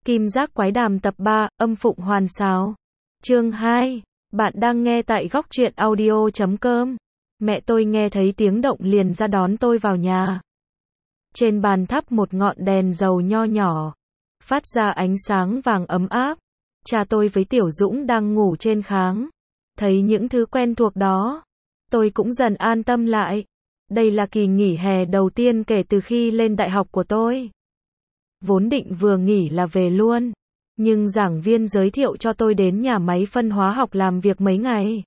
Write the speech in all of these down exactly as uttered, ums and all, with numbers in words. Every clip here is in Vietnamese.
Kim Giác Quái Đàm tập ba, âm phụng hoàn sáo. Chương hai. Bạn đang nghe tại góc truyện audio chấm com. Mẹ tôi nghe thấy tiếng động liền ra đón tôi vào nhà. Trên bàn thắp một ngọn đèn dầu nho nhỏ, phát ra ánh sáng vàng ấm áp. Cha tôi với Tiểu Dũng đang ngủ trên kháng. Thấy những thứ quen thuộc đó, tôi cũng dần an tâm lại. Đây là kỳ nghỉ hè đầu tiên kể từ khi lên đại học của tôi. Vốn định vừa nghỉ là về luôn, nhưng giảng viên giới thiệu cho tôi đến nhà máy phân hóa học làm việc mấy ngày.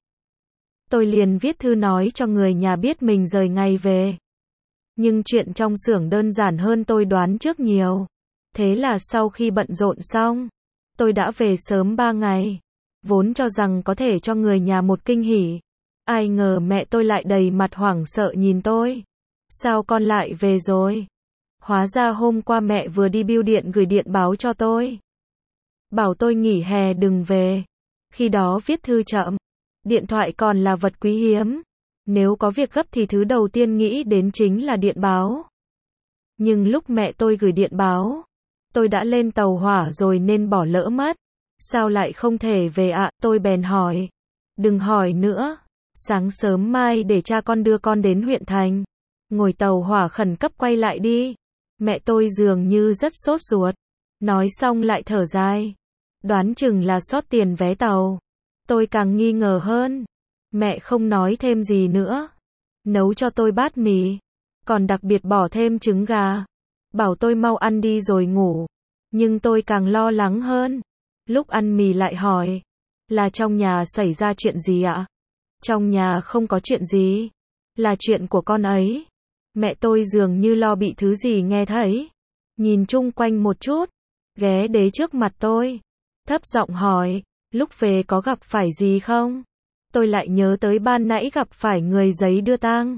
Tôi liền viết thư nói cho người nhà biết mình rời ngày về. Nhưng chuyện trong xưởng đơn giản hơn tôi đoán trước nhiều. Thế là sau khi bận rộn xong, tôi đã về sớm ba ngày. Vốn cho rằng có thể cho người nhà một kinh hỉ. Ai ngờ mẹ tôi lại đầy mặt hoảng sợ nhìn tôi. Sao con lại về rồi? Hóa ra hôm qua mẹ vừa đi bưu điện gửi điện báo cho tôi. Bảo tôi nghỉ hè đừng về. Khi đó viết thư chậm. Điện thoại còn là vật quý hiếm. Nếu có việc gấp thì thứ đầu tiên nghĩ đến chính là điện báo. Nhưng lúc mẹ tôi gửi điện báo, tôi đã lên tàu hỏa rồi nên bỏ lỡ mất. Sao lại không thể về ạ? À? Tôi bèn hỏi. Đừng hỏi nữa. Sáng sớm mai để cha con đưa con đến huyện thành. Ngồi tàu hỏa khẩn cấp quay lại đi. Mẹ tôi dường như rất sốt ruột. Nói xong lại thở dài. Đoán chừng là sót tiền vé tàu. Tôi càng nghi ngờ hơn. Mẹ không nói thêm gì nữa. Nấu cho tôi bát mì. Còn đặc biệt bỏ thêm trứng gà. Bảo tôi mau ăn đi rồi ngủ. Nhưng tôi càng lo lắng hơn. Lúc ăn mì lại hỏi. Là trong nhà xảy ra chuyện gì ạ? Trong nhà không có chuyện gì. Là chuyện của con ấy. Mẹ tôi dường như lo bị thứ gì nghe thấy. Nhìn chung quanh một chút. Ghé đế trước mặt tôi. Thấp giọng hỏi. Lúc về có gặp phải gì không? Tôi lại nhớ tới ban nãy gặp phải người giấy đưa tang.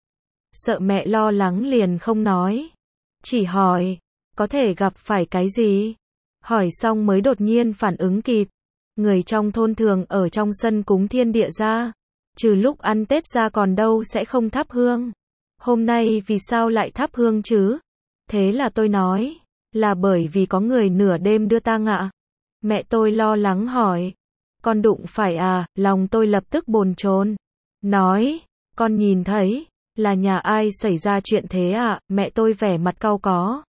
Sợ mẹ lo lắng liền không nói. Chỉ hỏi. Có thể gặp phải cái gì? Hỏi xong mới đột nhiên phản ứng kịp. Người trong thôn thường ở trong sân cúng thiên địa ra. Trừ lúc ăn Tết ra còn đâu sẽ không thắp hương. Hôm nay vì sao lại thắp hương chứ? Thế là tôi nói. Là bởi vì có người nửa đêm đưa tang ạ. Mẹ tôi lo lắng hỏi. Con đụng phải à? Lòng tôi lập tức bồn chồn. Nói. Con nhìn thấy. Là nhà ai xảy ra chuyện thế ạ? Mẹ tôi vẻ mặt cau có.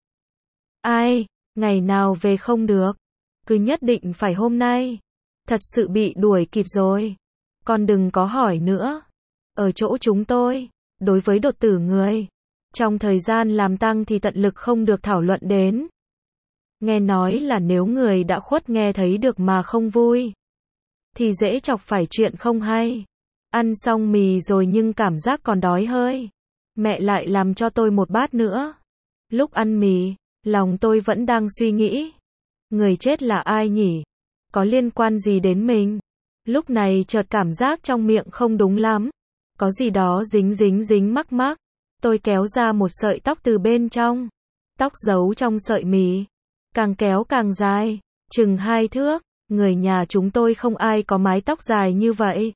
Ai? Ngày nào về không được? Cứ nhất định phải hôm nay. Thật sự bị đuổi kịp rồi. Con đừng có hỏi nữa. Ở chỗ chúng tôi, đối với đột tử người, trong thời gian làm tang thì tận lực không được thảo luận đến. Nghe nói là nếu người đã khuất nghe thấy được mà không vui, thì dễ chọc phải chuyện không hay. Ăn xong mì rồi nhưng cảm giác còn đói hơi. Mẹ lại làm cho tôi một bát nữa. Lúc ăn mì, lòng tôi vẫn đang suy nghĩ. Người chết là ai nhỉ? Có liên quan gì đến mình? Lúc này chợt cảm giác trong miệng không đúng lắm. Có gì đó dính dính dính mắc mắc. Tôi kéo ra một sợi tóc từ bên trong. Tóc giấu trong sợi mì. Càng kéo càng dài. Chừng hai thước. Người nhà chúng tôi không ai có mái tóc dài như vậy.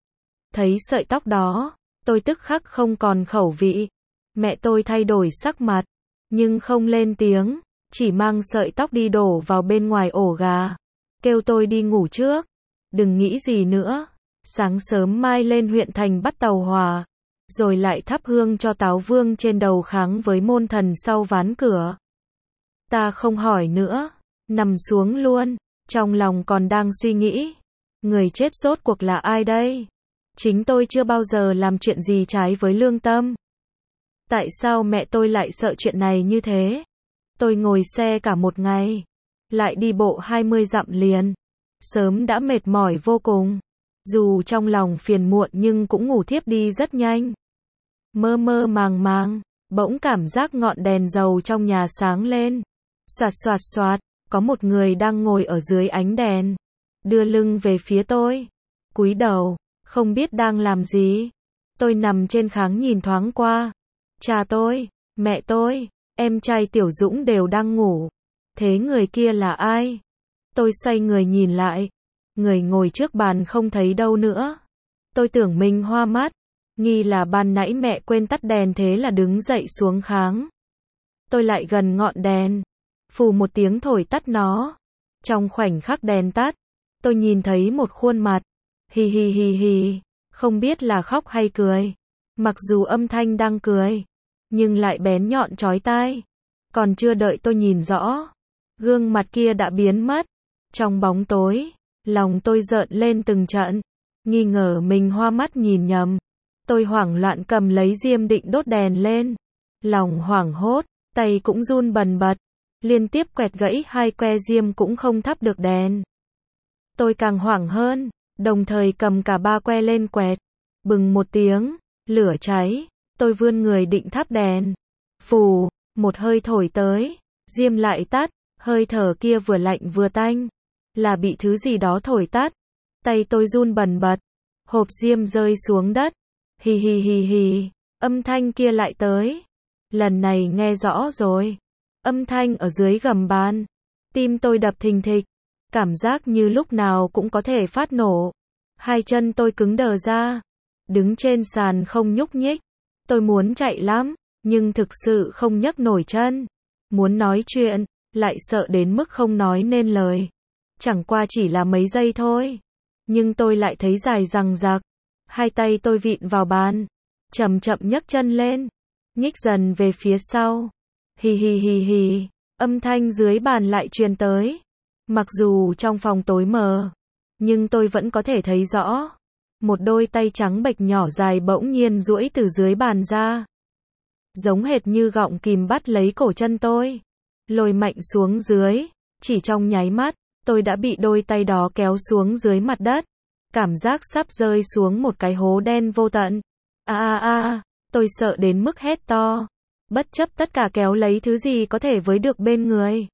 Thấy sợi tóc đó, tôi tức khắc không còn khẩu vị. Mẹ tôi thay đổi sắc mặt. Nhưng không lên tiếng. Chỉ mang sợi tóc đi đổ vào bên ngoài ổ gà. Kêu tôi đi ngủ trước. Đừng nghĩ gì nữa. Sáng sớm mai lên huyện thành bắt tàu hỏa. Rồi lại thắp hương cho Táo Vương trên đầu kháng với môn thần sau ván cửa. Ta không hỏi nữa. Nằm xuống luôn. Trong lòng còn đang suy nghĩ. Người chết rốt cuộc là ai đây? Chính tôi chưa bao giờ làm chuyện gì trái với lương tâm. Tại sao mẹ tôi lại sợ chuyện này như thế? Tôi ngồi xe cả một ngày. Lại đi bộ hai mươi dặm liền. Sớm đã mệt mỏi vô cùng. Dù trong lòng phiền muộn nhưng cũng ngủ thiếp đi rất nhanh. Mơ mơ màng màng, bỗng cảm giác ngọn đèn dầu trong nhà sáng lên. Xoạt xoạt xoạt, có một người đang ngồi ở dưới ánh đèn. Đưa lưng về phía tôi. Cúi đầu, không biết đang làm gì. Tôi nằm trên kháng nhìn thoáng qua. Cha tôi, mẹ tôi, em trai Tiểu Dũng đều đang ngủ. Thế người kia là ai? Tôi xoay người nhìn lại. Người ngồi trước bàn không thấy đâu nữa. Tôi tưởng mình hoa mắt. Nghi là ban nãy mẹ quên tắt đèn thế là đứng dậy xuống kháng. Tôi lại gần ngọn đèn. Phù một tiếng thổi tắt nó. Trong khoảnh khắc đèn tắt, tôi nhìn thấy một khuôn mặt. Hi hi hi hi, không biết là khóc hay cười. Mặc dù âm thanh đang cười, nhưng lại bén nhọn chói tai. Còn chưa đợi tôi nhìn rõ, gương mặt kia đã biến mất. Trong bóng tối, lòng tôi rợn lên từng trận, nghi ngờ mình hoa mắt nhìn nhầm. Tôi hoảng loạn cầm lấy diêm định đốt đèn lên. Lòng hoảng hốt, tay cũng run bần bật, liên tiếp quẹt gãy hai que diêm cũng không thắp được đèn. Tôi càng hoảng hơn, đồng thời cầm cả ba que lên quẹt. Bừng một tiếng, lửa cháy, tôi vươn người định thắp đèn. Phù, một hơi thổi tới, diêm lại tắt, hơi thở kia vừa lạnh vừa tanh. Là bị thứ gì đó thổi tắt. Tay tôi run bần bật, hộp diêm rơi xuống đất. Hi hi hi hi, âm thanh kia lại tới. Lần này nghe rõ rồi. Âm thanh ở dưới gầm bàn. Tim tôi đập thình thịch, cảm giác như lúc nào cũng có thể phát nổ. Hai chân tôi cứng đờ ra, đứng trên sàn không nhúc nhích. Tôi muốn chạy lắm, nhưng thực sự không nhấc nổi chân. Muốn nói chuyện, lại sợ đến mức không nói nên lời. Chẳng qua chỉ là mấy giây thôi, nhưng tôi lại thấy dài dằng dặc. Hai tay tôi vịn vào bàn, chậm chậm nhấc chân lên, nhích dần về phía sau. Hi hi hi hi, âm thanh dưới bàn lại truyền tới. Mặc dù trong phòng tối mờ, nhưng tôi vẫn có thể thấy rõ. Một đôi tay trắng bệch nhỏ dài bỗng nhiên duỗi từ dưới bàn ra. Giống hệt như gọng kìm bắt lấy cổ chân tôi, lôi mạnh xuống dưới. Chỉ trong nháy mắt, tôi đã bị đôi tay đó kéo xuống dưới mặt đất. Cảm giác sắp rơi xuống một cái hố đen vô tận. A a a, tôi sợ đến mức hét to. Bất chấp tất cả kéo lấy thứ gì có thể với được bên người.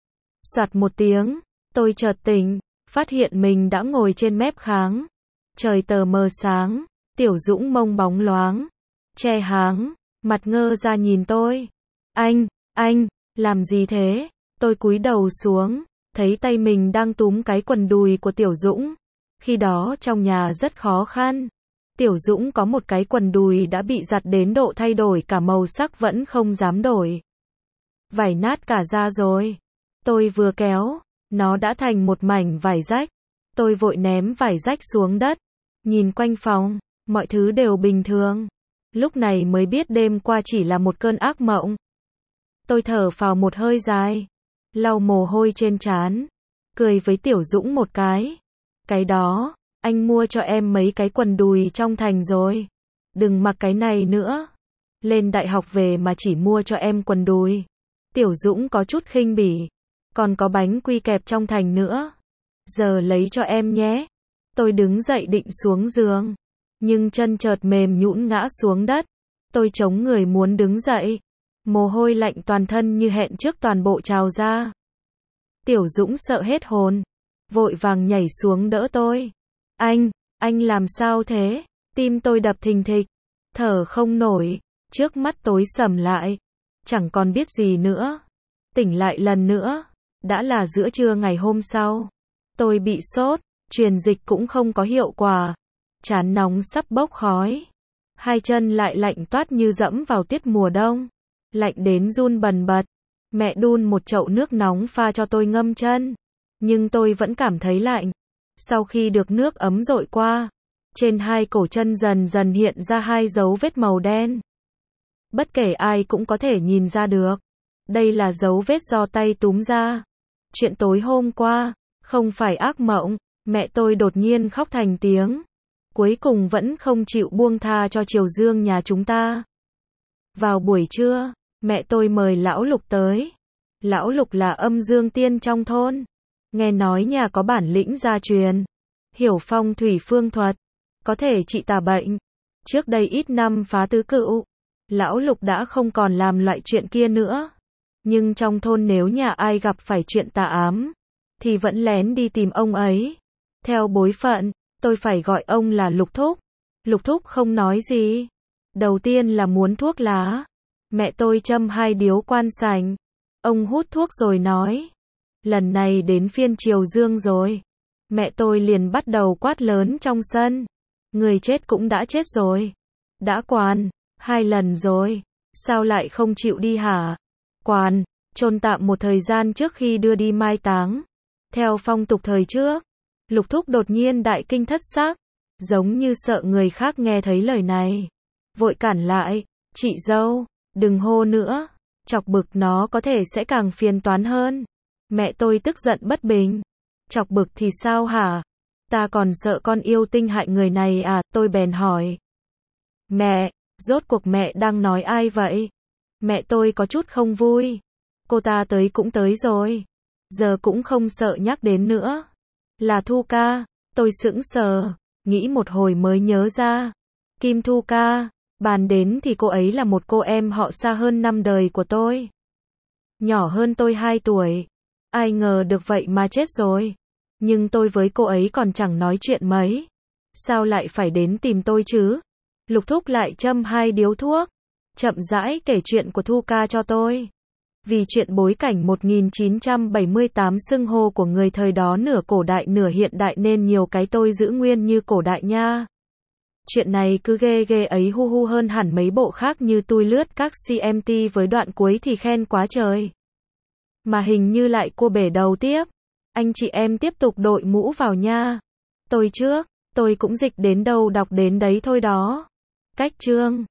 Soạt một tiếng, tôi chợt tỉnh, phát hiện mình đã ngồi trên mép kháng. Trời tờ mờ sáng, Tiểu Dũng mông bóng loáng, che háng, mặt ngơ ra nhìn tôi. Anh, anh, làm gì thế? Tôi cúi đầu xuống, thấy tay mình đang túm cái quần đùi của Tiểu Dũng. Khi đó trong nhà rất khó khăn. Tiểu Dũng có một cái quần đùi đã bị giặt đến độ thay đổi cả màu sắc vẫn không dám đổi. Vải nát cả ra rồi. Tôi vừa kéo, nó đã thành một mảnh vải rách. Tôi vội ném vải rách xuống đất. Nhìn quanh phòng, mọi thứ đều bình thường. Lúc này mới biết đêm qua chỉ là một cơn ác mộng. Tôi thở phào một hơi dài, lau mồ hôi trên trán, cười với Tiểu Dũng một cái. Cái đó, anh mua cho em mấy cái quần đùi trong thành rồi. Đừng mặc cái này nữa. Lên đại học về mà chỉ mua cho em quần đùi. Tiểu Dũng có chút khinh bỉ. Còn có bánh quy kẹp trong thành nữa. Giờ lấy cho em nhé. Tôi đứng dậy định xuống giường. Nhưng chân chợt mềm nhũn ngã xuống đất. Tôi chống người muốn đứng dậy. Mồ hôi lạnh toàn thân như hẹn trước toàn bộ trào ra. Tiểu Dũng sợ hết hồn, vội vàng nhảy xuống đỡ tôi. Anh, anh làm sao thế? Tim tôi đập thình thịch, thở không nổi, trước mắt tối sầm lại. Chẳng còn biết gì nữa. Tỉnh lại lần nữa, đã là giữa trưa ngày hôm sau. Tôi bị sốt, truyền dịch cũng không có hiệu quả. Trán nóng sắp bốc khói. Hai chân lại lạnh toát như dẫm vào tiết mùa đông. Lạnh đến run bần bật. Mẹ đun một chậu nước nóng pha cho tôi ngâm chân. Nhưng tôi vẫn cảm thấy lạnh. Sau khi được nước ấm dội qua, trên hai cổ chân dần dần hiện ra hai dấu vết màu đen. Bất kể ai cũng có thể nhìn ra được. Đây là dấu vết do tay túm ra. Chuyện tối hôm qua, không phải ác mộng. Mẹ tôi đột nhiên khóc thành tiếng. Cuối cùng vẫn không chịu buông tha cho Triều Dương nhà chúng ta. Vào buổi trưa, mẹ tôi mời Lão Lục tới. Lão Lục là âm dương tiên trong thôn. Nghe nói nhà có bản lĩnh gia truyền. Hiểu phong thủy phương thuật. Có thể trị tà bệnh. Trước đây ít năm phá tứ cựu. Lão Lục đã không còn làm loại chuyện kia nữa. Nhưng trong thôn nếu nhà ai gặp phải chuyện tà ám, thì vẫn lén đi tìm ông ấy. Theo bối phận, tôi phải gọi ông là Lục Thúc. Lục Thúc không nói gì. Đầu tiên là muốn thuốc lá. Mẹ tôi châm hai điếu quan sành. Ông hút thuốc rồi nói. Lần này đến phiên Triều Dương rồi. Mẹ tôi liền bắt đầu quát lớn trong sân. Người chết cũng đã chết rồi. Đã quan, hai lần rồi. Sao lại không chịu đi hả? Quan, chôn tạm một thời gian trước khi đưa đi mai táng. Theo phong tục thời trước, Lục Thúc đột nhiên đại kinh thất sắc, giống như sợ người khác nghe thấy lời này. Vội cản lại, chị dâu, đừng hô nữa, chọc bực nó có thể sẽ càng phiền toán hơn. Mẹ tôi tức giận bất bình. Chọc bực thì sao hả? Ta còn sợ con yêu tinh hại người này à, tôi bèn hỏi. Mẹ, rốt cuộc mẹ đang nói ai vậy? Mẹ tôi có chút không vui. Cô ta tới cũng tới rồi. Giờ cũng không sợ nhắc đến nữa. Là Thu ca, tôi sững sờ, nghĩ một hồi mới nhớ ra. Kim Thu ca, bàn đến thì cô ấy là một cô em họ xa hơn năm đời của tôi. Nhỏ hơn tôi hai tuổi. Ai ngờ được vậy mà chết rồi. Nhưng tôi với cô ấy còn chẳng nói chuyện mấy. Sao lại phải đến tìm tôi chứ? Lục Thúc lại châm hai điếu thuốc, chậm rãi kể chuyện của Thu ca cho tôi. Vì chuyện bối cảnh một nghìn chín trăm bảy mươi tám xưng hô của người thời đó nửa cổ đại nửa hiện đại nên nhiều cái tôi giữ nguyên như cổ đại nha. Chuyện này cứ ghê ghê ấy hu hu hơn hẳn mấy bộ khác như tôi lướt các xê em tê với đoạn cuối thì khen quá trời. Mà hình như lại cua bể đầu tiếp. Anh chị em tiếp tục đội mũ vào nha. Tôi trước, tôi cũng dịch đến đâu đọc đến đấy thôi đó. Cách chương